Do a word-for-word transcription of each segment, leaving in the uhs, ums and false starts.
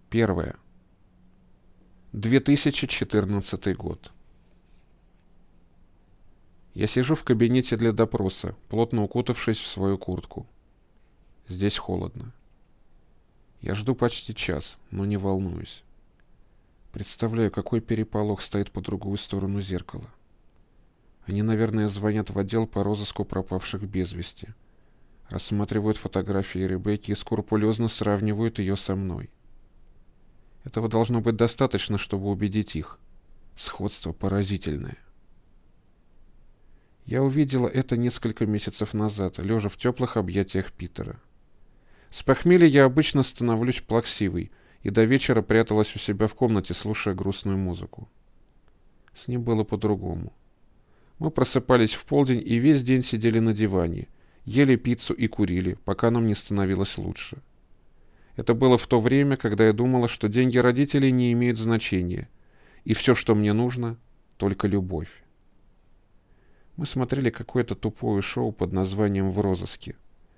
Первое. две тысячи четырнадцатый год. Я сижу в кабинете для допроса, плотно укутавшись в свою куртку. Здесь холодно. Я жду почти час, но не волнуюсь. Представляю, какой переполох стоит по другую сторону зеркала. Они, наверное, звонят в отдел по розыску пропавших без вести, рассматривают фотографии Ребекки и скрупулезно сравнивают ее со мной. Этого должно быть достаточно, чтобы убедить их. Сходство поразительное. Я увидела это несколько месяцев назад, лежа в теплых объятиях Питера. С похмелья я обычно становлюсь плаксивой и до вечера пряталась у себя в комнате, слушая грустную музыку. С ним было по-другому. Мы просыпались в полдень и весь день сидели на диване, ели пиццу и курили, пока нам не становилось лучше. Это было в то время, когда я думала, что деньги родителей не имеют значения, и все, что мне нужно, только любовь. Мы смотрели какое-то тупое шоу под названием «В розыске».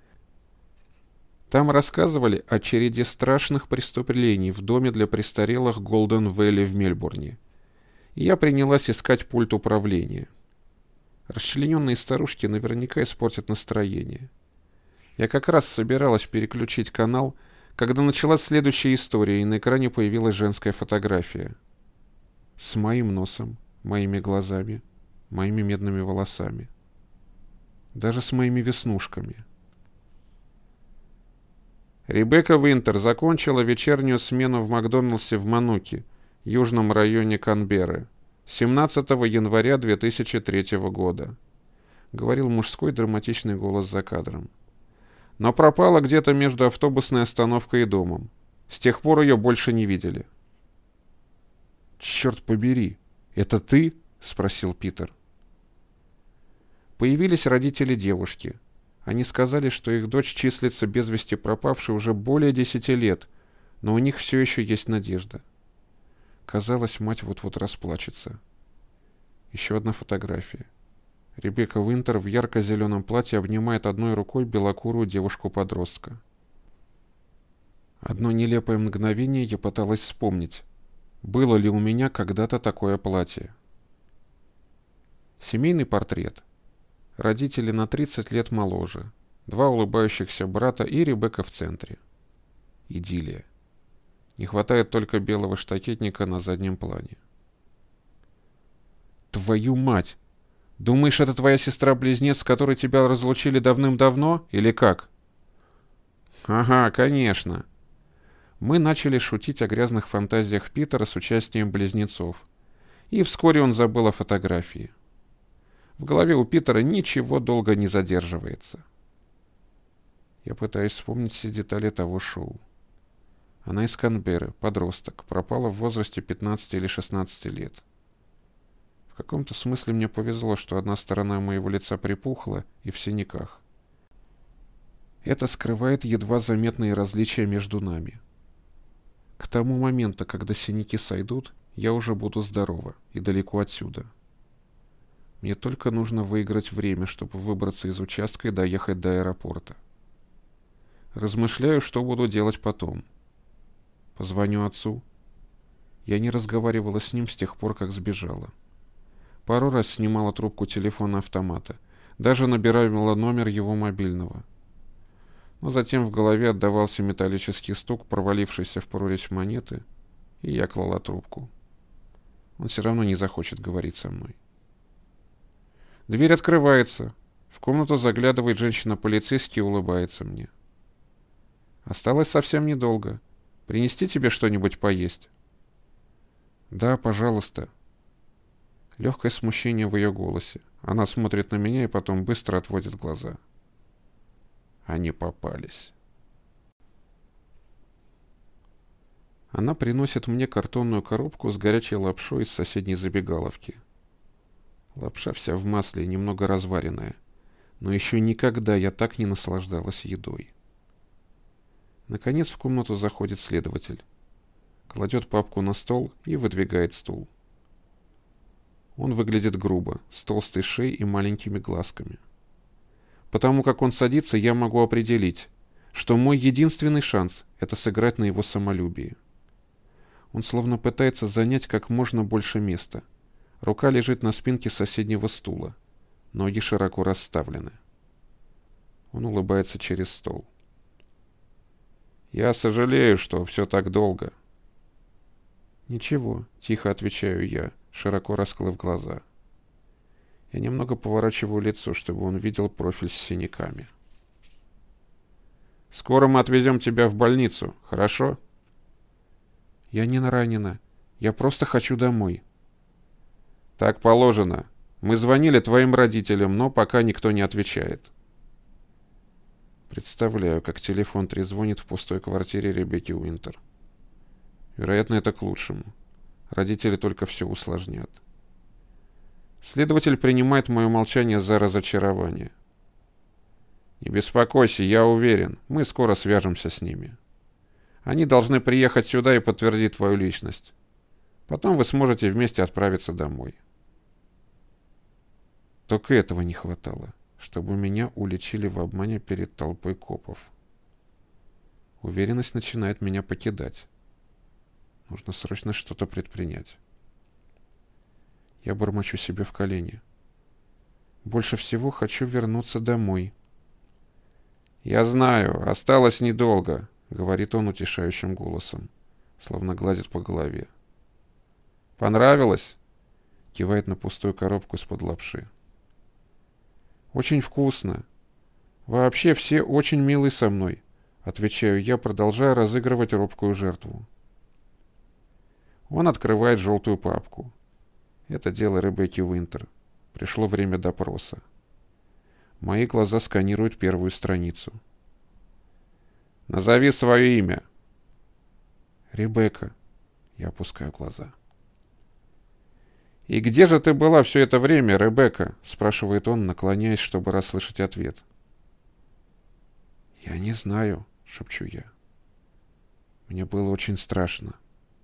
Там рассказывали о череде страшных преступлений в доме для престарелых Голден Вэлли в Мельбурне. И я принялась искать пульт управления. Расчлененные старушки наверняка испортят настроение. Я как раз собиралась переключить канал, когда началась следующая история, и на экране появилась женская фотография. С моим носом, моими глазами, моими медными волосами. Даже с моими веснушками. Ребекка Винтер закончила вечернюю смену в Макдоналдсе в Мануке, южном районе Канберры, семнадцатого января две тысячи третьего года. Говорил мужской драматичный голос за кадром. Но пропала где-то между автобусной остановкой и домом. С тех пор ее больше не видели. «Черт побери, это ты?» — спросил Питер. Появились родители девушки. Они сказали, что их дочь числится без вести пропавшей уже более десяти лет, но у них все еще есть надежда. Казалось, мать вот-вот расплачется. Еще одна фотография. Ребекка Винтер в ярко-зеленом платье обнимает одной рукой белокурую девушку-подростка. Одно нелепое мгновение я пыталась вспомнить, было ли у меня когда-то такое платье. Семейный портрет. Родители на тридцать лет моложе. Два улыбающихся брата и Ребекка в центре. Идиллия. Не хватает только белого штакетника на заднем плане. Твою мать! Думаешь, это твоя сестра-близнец, с которой тебя разлучили давным-давно, или как? Ага, конечно. Мы начали шутить о грязных фантазиях Питера с участием близнецов. И вскоре он забыл о фотографии. В голове у Питера ничего долго не задерживается. Я пытаюсь вспомнить все детали того шоу. Она из Канберры, подросток, пропала в возрасте пятнадцати или шестнадцати лет. В каком-то смысле мне повезло, что одна сторона моего лица припухла и в синяках. Это скрывает едва заметные различия между нами. К тому моменту, когда синяки сойдут, я уже буду здорова и далеко отсюда. Мне только нужно выиграть время, чтобы выбраться из участка и доехать до аэропорта. Размышляю, что буду делать потом. Позвоню отцу. Я не разговаривала с ним с тех пор, как сбежала. Пару раз снимала трубку телефона автомата, даже набирала номер его мобильного. Но затем в голове отдавался металлический стук, провалившийся в прорезь монеты, и я клала трубку. Он все равно не захочет говорить со мной. Дверь открывается. В комнату заглядывает женщина-полицейский и улыбается мне. Осталось совсем недолго. Принести тебе что-нибудь поесть? Да, пожалуйста. Легкое смущение в ее голосе. Она смотрит на меня и потом быстро отводит глаза. Они попались. Она приносит мне картонную коробку с горячей лапшой из соседней забегаловки. Лапша вся в масле, немного разваренная. Но еще никогда я так не наслаждалась едой. Наконец в комнату заходит следователь. Кладет папку на стол и выдвигает стул. Он выглядит грубо, с толстой шеей и маленькими глазками. Потому как он садится, я могу определить, что мой единственный шанс — это сыграть на его самолюбии. Он словно пытается занять как можно больше места. Рука лежит на спинке соседнего стула. Ноги широко расставлены. Он улыбается через стол. «Я сожалею, что все так долго». «Ничего», — тихо отвечаю я, широко раскрыв глаза. Я немного поворачиваю лицо, чтобы он видел профиль с синяками. «Скоро мы отвезем тебя в больницу, хорошо?» «Я не ранена. Я просто хочу домой». «Так положено. Мы звонили твоим родителям, но пока никто не отвечает». Представляю, как телефон трезвонит в пустой квартире Ребекки Уинтер. Вероятно, это к лучшему. Родители только все усложнят. Следователь принимает мое молчание за разочарование. «Не беспокойся, я уверен, мы скоро свяжемся с ними. Они должны приехать сюда и подтвердить твою личность. Потом вы сможете вместе отправиться домой». Только этого не хватало, чтобы меня уличили в обмане перед толпой копов. Уверенность начинает меня покидать. Нужно срочно что-то предпринять. Я бормочу себе в колени. Больше всего хочу вернуться домой. «Я знаю, осталось недолго», — говорит он утешающим голосом, словно гладит по голове. «Понравилось?» — кивает на пустую коробку из-под лапши. «Очень вкусно. Вообще все очень милы со мной», — отвечаю я, продолжая разыгрывать робкую жертву. Он открывает желтую папку. Это дело Ребекки Уинтер. Пришло время допроса. Мои глаза сканируют первую страницу. «Назови свое имя». «Ребекка». Я опускаю глаза. «И где же ты была все это время, Ребекка?» — спрашивает он, наклоняясь, чтобы расслышать ответ. «Я не знаю», — шепчу я. Мне было очень страшно.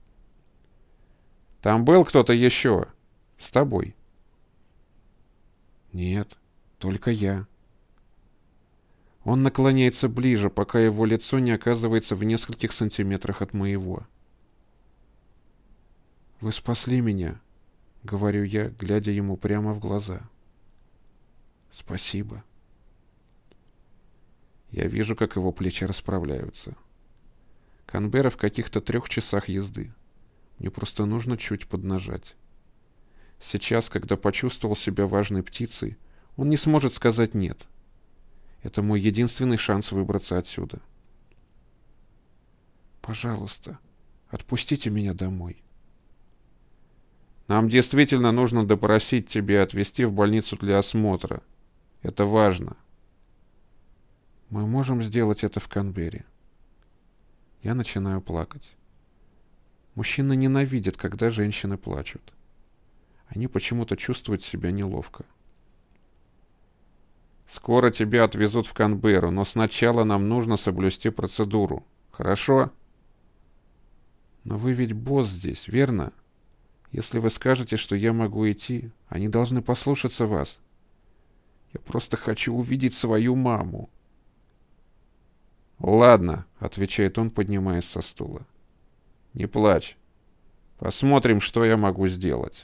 «Там был кто-то еще? С тобой?» «Нет, только я». Он наклоняется ближе, пока его лицо не оказывается в нескольких сантиметрах от моего. «Вы спасли меня», — говорю я, глядя ему прямо в глаза. «Спасибо». Я вижу, как его плечи расправляются. Канберра в каких-то трех часах езды. Мне просто нужно чуть поднажать. Сейчас, когда почувствовал себя важной птицей, он не сможет сказать «нет». Это мой единственный шанс выбраться отсюда. «Пожалуйста, отпустите меня домой». «Нам действительно нужно допросить тебя и отвезти в больницу для осмотра. Это важно». «Мы можем сделать это в Канберре». Я начинаю плакать. Мужчины ненавидят, когда женщины плачут. Они почему-то чувствуют себя неловко. «Скоро тебя отвезут в Канберру, но сначала нам нужно соблюсти процедуру. Хорошо?» «Но вы ведь босс здесь, верно? Если вы скажете, что я могу идти, они должны послушаться вас. Я просто хочу увидеть свою маму». «Ладно», — отвечает он, поднимаясь со стула. «Не плачь. Посмотрим, что я могу сделать».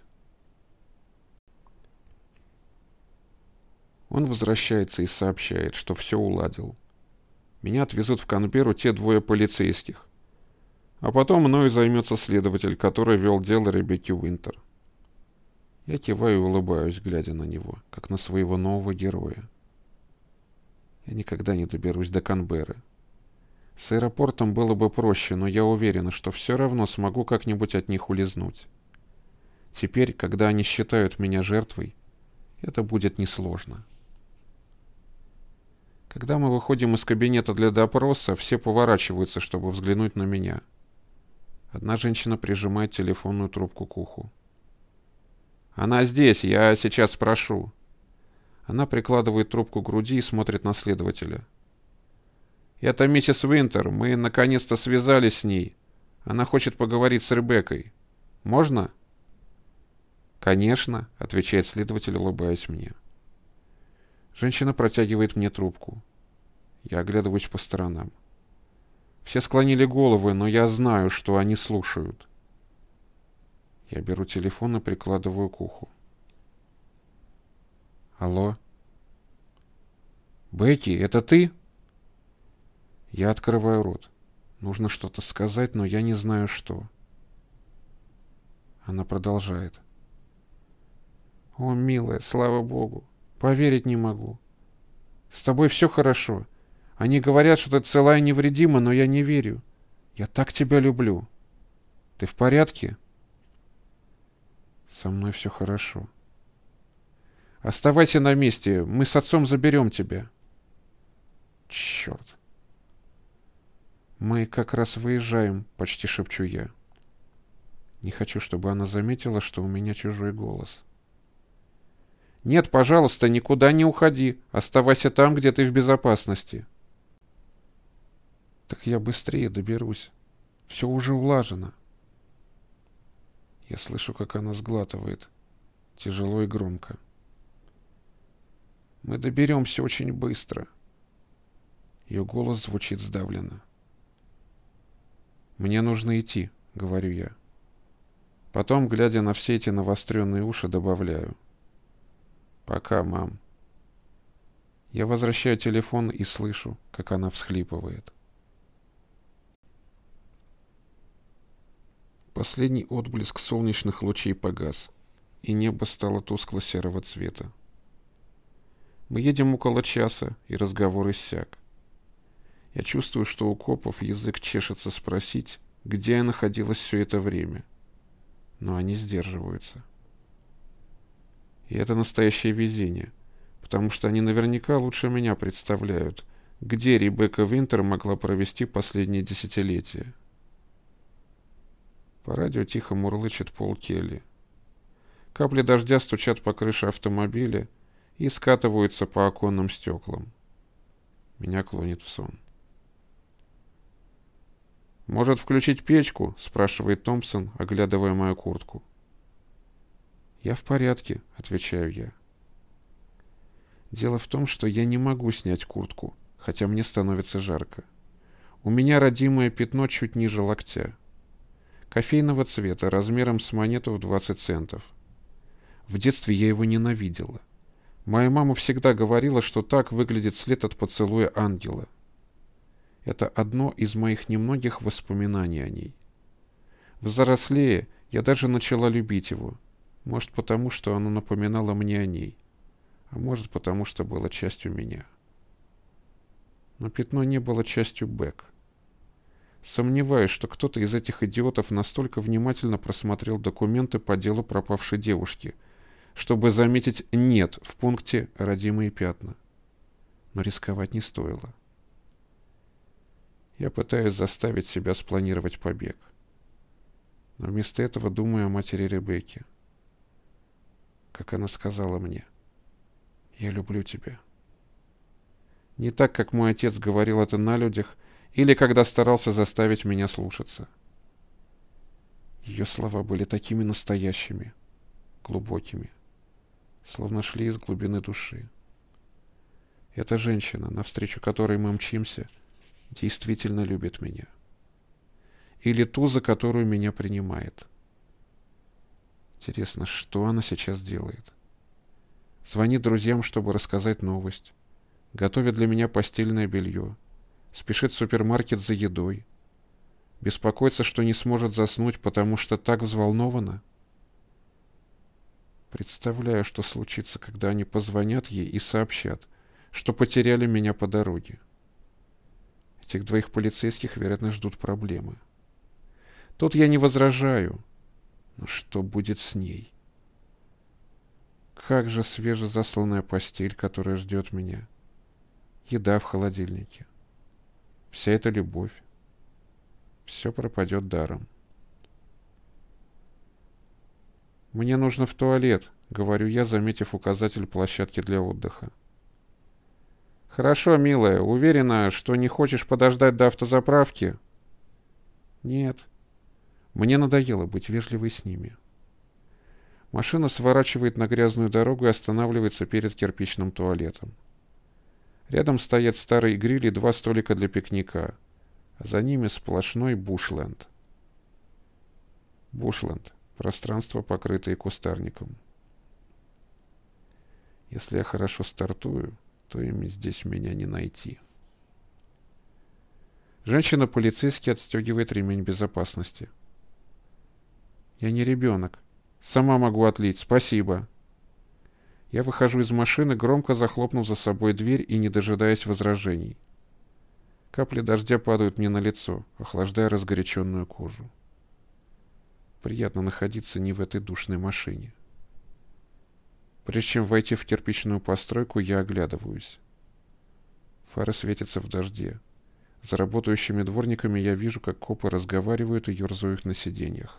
Он возвращается и сообщает, что все уладил. Меня отвезут в Канберру те двое полицейских. А потом мною займется следователь, который вел дело Ребекки Уинтер. Я киваю и улыбаюсь, глядя на него, как на своего нового героя. Я никогда не доберусь до Канберры. С аэропортом было бы проще, но я уверена, что все равно смогу как-нибудь от них улизнуть. Теперь, когда они считают меня жертвой, это будет несложно. Когда мы выходим из кабинета для допроса, все поворачиваются, чтобы взглянуть на меня. Одна женщина прижимает телефонную трубку к уху. «Она здесь, я сейчас спрошу». Она прикладывает трубку к груди и смотрит на следователя. «Это миссис Уинтер. Мы наконец-то связались с ней. Она хочет поговорить с Ребеккой. Можно?» «Конечно», — отвечает следователь, улыбаясь мне. Женщина протягивает мне трубку. Я оглядываюсь по сторонам. Все склонили головы, но я знаю, что они слушают. Я беру телефон и прикладываю к уху. Алло? Бекки, это ты? Я открываю рот. Нужно что-то сказать, но я не знаю что. Она продолжает. О, милая, слава богу. Поверить не могу. С тобой все хорошо. Они говорят, что ты цела и невредима, но я не верю. Я так тебя люблю. Ты в порядке? Со мной все хорошо. Оставайся на месте. Мы с отцом заберем тебя. Черт. Мы как раз выезжаем, почти шепчу я. Не хочу, чтобы она заметила, что у меня чужой голос. Нет, пожалуйста, никуда не уходи. Оставайся там, где ты в безопасности. Так я быстрее доберусь. Все уже улажено. Я слышу, как она сглатывает. Тяжело и громко. Мы доберемся очень быстро. Ее голос звучит сдавленно. Мне нужно идти, говорю я. Потом, глядя на все эти навостренные уши, добавляю. Пока, мам. Я возвращаю телефон и слышу, как она всхлипывает. Последний отблеск солнечных лучей погас, и небо стало тускло-серого цвета. Мы едем около часа, и разговор иссяк. Я чувствую, что у копов язык чешется спросить, где я находилась все это время. Но они сдерживаются. И это настоящее везение, потому что они наверняка лучше меня представляют, где Ребекка Винтер могла провести последние десятилетия. По радио тихо мурлычет Пол Келли. Капли дождя стучат по крыше автомобиля и скатываются по оконным стеклам. Меня клонит в сон. «Может, включить печку?» — спрашивает Томпсон, оглядывая мою куртку. «Я в порядке», — отвечаю я. Дело в том, что я не могу снять куртку, хотя мне становится жарко. У меня родимое пятно чуть ниже локтя. Кофейного цвета, размером с монету в двадцать центов. В детстве я его ненавидела. Моя мама всегда говорила, что так выглядит след от поцелуя ангела. Это одно из моих немногих воспоминаний о ней. Взрослея, я даже начала любить его. Может, потому, что оно напоминало мне о ней. А может, потому, что было частью меня. Но пятно не было частью Бек. Сомневаюсь, что кто-то из этих идиотов настолько внимательно просмотрел документы по делу пропавшей девушки, чтобы заметить «нет» в пункте «родимые пятна». Но рисковать не стоило. Я пытаюсь заставить себя спланировать побег. Но вместо этого думаю о матери Ребекки. Как она сказала мне: «Я люблю тебя». Не так, как мой отец говорил это на людях или когда старался заставить меня слушаться. Ее слова были такими настоящими, глубокими, словно шли из глубины души. Эта женщина, навстречу которой мы мчимся, действительно любит меня. Или ту, за которую меня принимает. Интересно, что она сейчас делает? Звонит друзьям, чтобы рассказать новость. Готовит для меня постельное белье. Спешит в супермаркет за едой. Беспокоится, что не сможет заснуть, потому что так взволнована. Представляю, что случится, когда они позвонят ей и сообщат, что потеряли меня по дороге. Этих двоих полицейских, вероятно, ждут проблемы. Тут я не возражаю. Но что будет с ней? Как же свежезасланная постель, которая ждет меня. Еда в холодильнике. Вся эта любовь. Все пропадет даром. «Мне нужно в туалет», — говорю я, заметив указатель площадки для отдыха. «Хорошо, милая. Уверена, что не хочешь подождать до автозаправки?» «Нет. Мне надоело быть вежливой с ними». Машина сворачивает на грязную дорогу и останавливается перед кирпичным туалетом. Рядом стоят старый гриль и два столика для пикника, а за ними сплошной бушленд. Бушленд Пространство, покрытое кустарником. Если я хорошо стартую, то ими здесь меня не найти. Женщина-полицейский отстегивает ремень безопасности. Я не ребенок. Сама могу отлить, спасибо. Я выхожу из машины, громко захлопнув за собой дверь и не дожидаясь возражений. Капли дождя падают мне на лицо, охлаждая разгоряченную кожу. Приятно находиться не в этой душной машине. Прежде чем войти в кирпичную постройку, я оглядываюсь. Фары светятся в дожде. За работающими дворниками я вижу, как копы разговаривают и ерзают на сиденьях.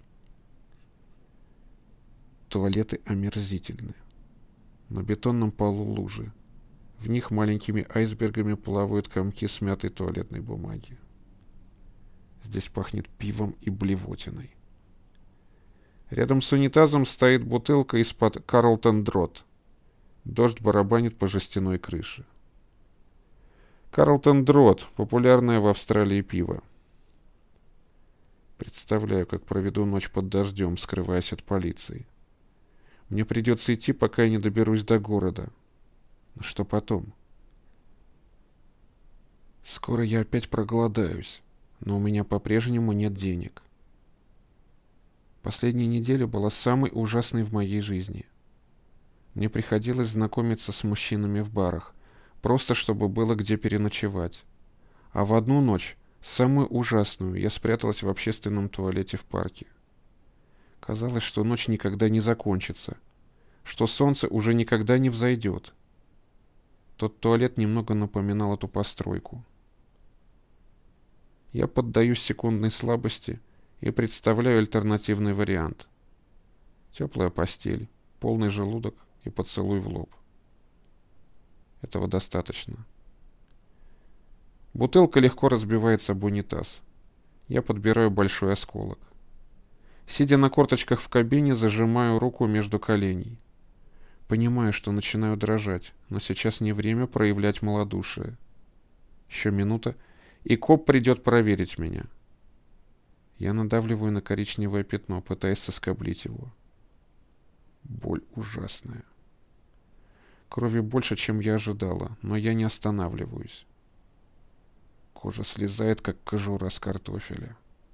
Туалеты омерзительны. На бетонном полу лужи. В них маленькими айсбергами плавают комки смятой туалетной бумаги. Здесь пахнет пивом и блевотиной. Рядом с унитазом стоит бутылка из-под Карлтон Дрот. Дождь барабанит по жестяной крыше. Карлтон Дрот — популярное в Австралии пиво. Представляю, как проведу ночь под дождем, скрываясь от полиции. Мне придется идти, пока я не доберусь до города. Но что потом? Скоро я опять проголодаюсь, но у меня по-прежнему нет денег. Последняя неделя была самой ужасной в моей жизни. Мне приходилось знакомиться с мужчинами в барах, просто чтобы было где переночевать. А в одну ночь, самую ужасную, я спряталась в общественном туалете в парке. Казалось, что ночь никогда не закончится, что солнце уже никогда не взойдет. Тот туалет немного напоминал эту постройку. Я поддаюсь секундной слабости и представляю альтернативный вариант. Теплая постель, полный желудок и поцелуй в лоб. Этого достаточно. Бутылка легко разбивается об унитаз. Я подбираю большой осколок. Сидя на корточках в кабине, зажимаю руку между коленей. Понимаю, что начинаю дрожать, но сейчас не время проявлять малодушие. Еще минута, и коп придет проверить меня. Я надавливаю на коричневое пятно, пытаясь соскоблить его. Боль ужасная. Крови больше, чем я ожидала, но я не останавливаюсь. Кожа слезает, как кожура с картофеля.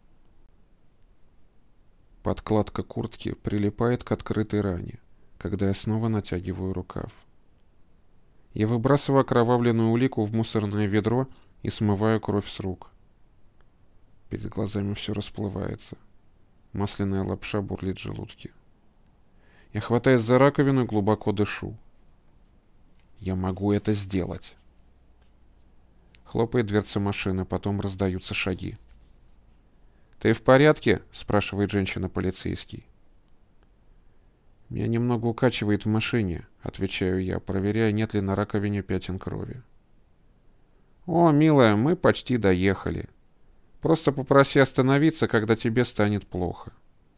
Подкладка куртки прилипает к открытой ране, когда я снова натягиваю рукав. Я выбрасываю окровавленную улику в мусорное ведро и смываю кровь с рук. Перед глазами все расплывается. Масляная лапша бурлит в желудке. Я хватаюсь за раковину и глубоко дышу. Я могу это сделать. Хлопает дверца машины, потом раздаются шаги. «Ты в порядке?» — спрашивает женщина-полицейский. «Меня немного укачивает в машине», — отвечаю я, проверяя, нет ли на раковине пятен крови. «О, милая, мы почти доехали. Просто попроси остановиться, когда тебе станет плохо».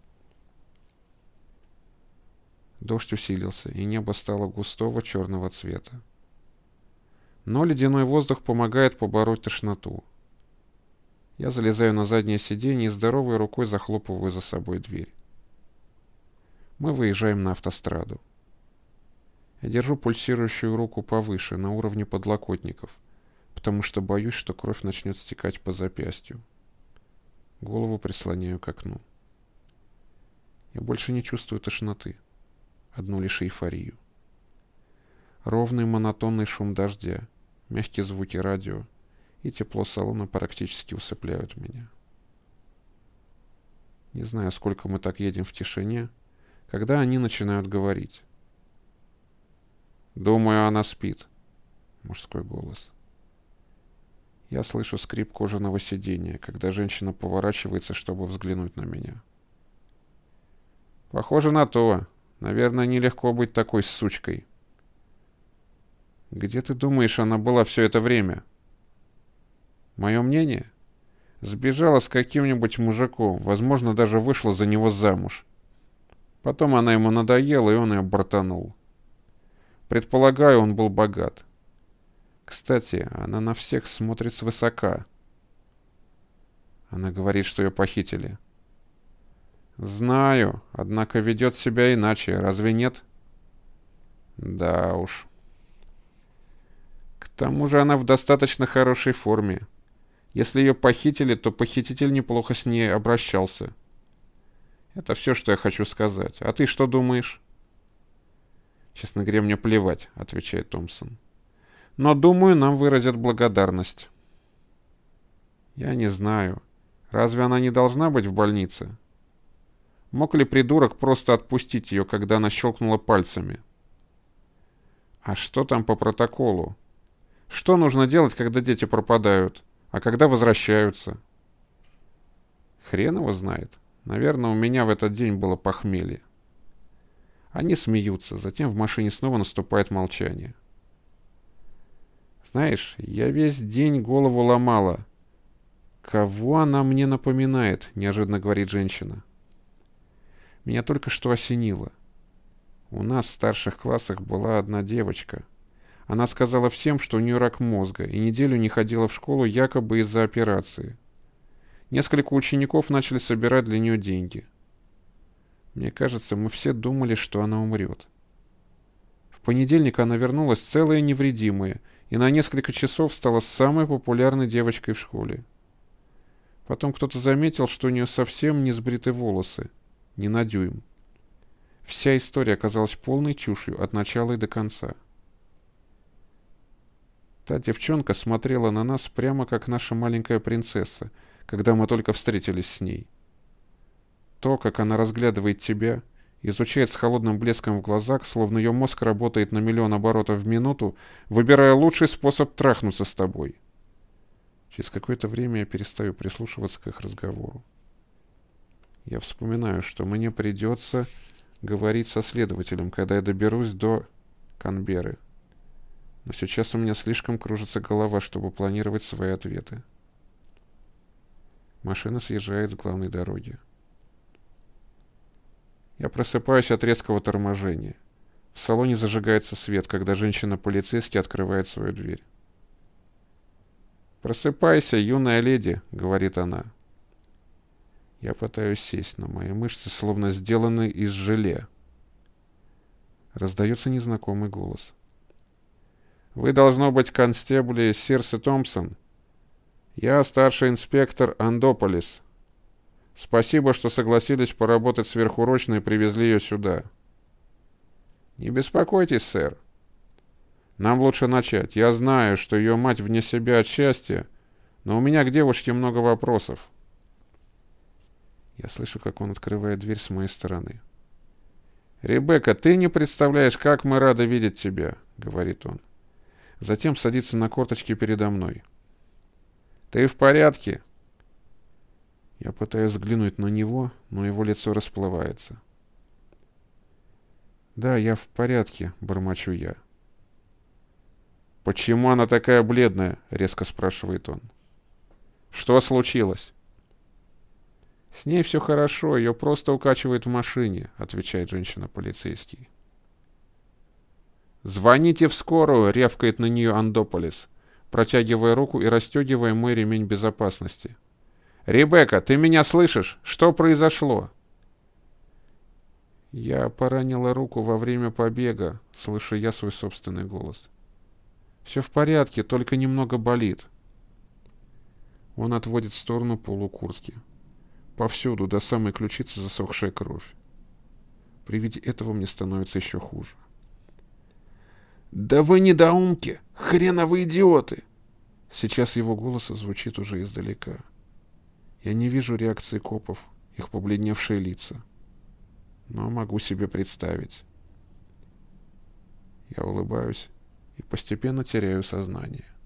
Дождь усилился, и небо стало густого черного цвета. Но ледяной воздух помогает побороть тошноту. Я залезаю на заднее сиденье и здоровой рукой захлопываю за собой дверь. Мы выезжаем на автостраду. Я держу пульсирующую руку повыше, на уровне подлокотников, потому что боюсь, что кровь начнет стекать по запястью. Голову прислоняю к окну. Я больше не чувствую тошноты, одну лишь эйфорию. Ровный монотонный шум дождя, мягкие звуки радио и тепло салона практически усыпляют меня. Не знаю, сколько мы так едем в тишине, когда они начинают говорить. «Думаю, она спит», — мужской голос. Я слышу скрип кожаного сиденья, когда женщина поворачивается, чтобы взглянуть на меня. «Похоже на то. Наверное, нелегко быть такой сучкой». «Где ты думаешь, она была все это время?» «Мое мнение? Сбежала с каким-нибудь мужиком, возможно, даже вышла за него замуж. Потом она ему надоела, и он ее бортанул. Предполагаю, он был богат. Кстати, она на всех смотрит свысока». Она говорит, что ее похитили. Знаю, однако ведет себя иначе, разве нет? Да уж. К тому же она в достаточно хорошей форме. Если ее похитили, то похититель неплохо с ней обращался. Это все, что я хочу сказать. А ты что думаешь? Честно говоря, мне плевать, отвечает Томпсон. Но думаю, нам выразят благодарность. Я не знаю. Разве она не должна быть в больнице? Мог ли придурок просто отпустить ее, когда она щелкнула пальцами? А что там по протоколу? Что нужно делать, когда дети пропадают, а когда возвращаются? Хрен его знает. Наверное, у меня в этот день было похмелье. Они смеются, затем в машине снова наступает молчание. Знаешь, я весь день голову ломала. Кого она мне напоминает, неожиданно говорит женщина. Меня только что осенило. У нас в старших классах была одна девочка. Она сказала всем, что у нее рак мозга, и неделю не ходила в школу якобы из-за операции. Несколько учеников начали собирать для нее деньги. Мне кажется, мы все думали, что она умрет. В понедельник она вернулась целая и невредимая, и на несколько часов стала самой популярной девочкой в школе. Потом кто-то заметил, что у нее совсем не сбриты волосы, не на дюйм. Вся история оказалась полной чушью от начала и до конца. Та девчонка смотрела на нас прямо как наша маленькая принцесса, когда мы только встретились с ней. То, как она разглядывает тебя, изучает с холодным блеском в глазах, словно ее мозг работает на миллион оборотов в минуту, выбирая лучший способ трахнуться с тобой. Через какое-то время я перестаю прислушиваться к их разговору. Я вспоминаю, что мне придется говорить со следователем, когда я доберусь до Канберры. Но сейчас у меня слишком кружится голова, чтобы планировать свои ответы. Машина съезжает с главной дороги. Я просыпаюсь от резкого торможения. В салоне зажигается свет, когда женщина-полицейский открывает свою дверь. «Просыпайся, юная леди», — говорит она. Я пытаюсь сесть, но мои мышцы словно сделаны из желе. Раздается незнакомый голос. «Вы, должно быть, констебли Сирсы Томпсон. Я старший инспектор Андополис. Спасибо, что согласились поработать сверхурочно и привезли ее сюда». «Не беспокойтесь, сэр. Нам лучше начать. Я знаю, что ее мать вне себя от счастья, но у меня к девушке много вопросов». Я слышу, как он открывает дверь с моей стороны. «Ребекка, ты не представляешь, как мы рады видеть тебя», — говорит он. Затем садится на корточки передо мной. «Ты в порядке?» Я пытаюсь взглянуть на него, но его лицо расплывается. «Да, я в порядке», — бормочу я. «Почему она такая бледная?» — резко спрашивает он. «Что случилось?» «С ней все хорошо, ее просто укачивает в машине», — отвечает женщина-полицейский. «Звоните в скорую!» — рявкает на нее Андополис, протягивая руку и расстегивая мой ремень безопасности. «Ребекка, ты меня слышишь? Что произошло?» «Я поранила руку во время побега», — слышу я свой собственный голос. «Все в порядке, только немного болит». Он отводит в сторону полу куртки. Повсюду, до самой ключицы, засохшая кровь. При виде этого мне становится еще хуже. «Да вы недоумки! Хреновы идиоты!» Сейчас его голос звучит уже издалека. Я не вижу реакции копов, их побледневшие лица. Но могу себе представить. Я улыбаюсь и постепенно теряю сознание.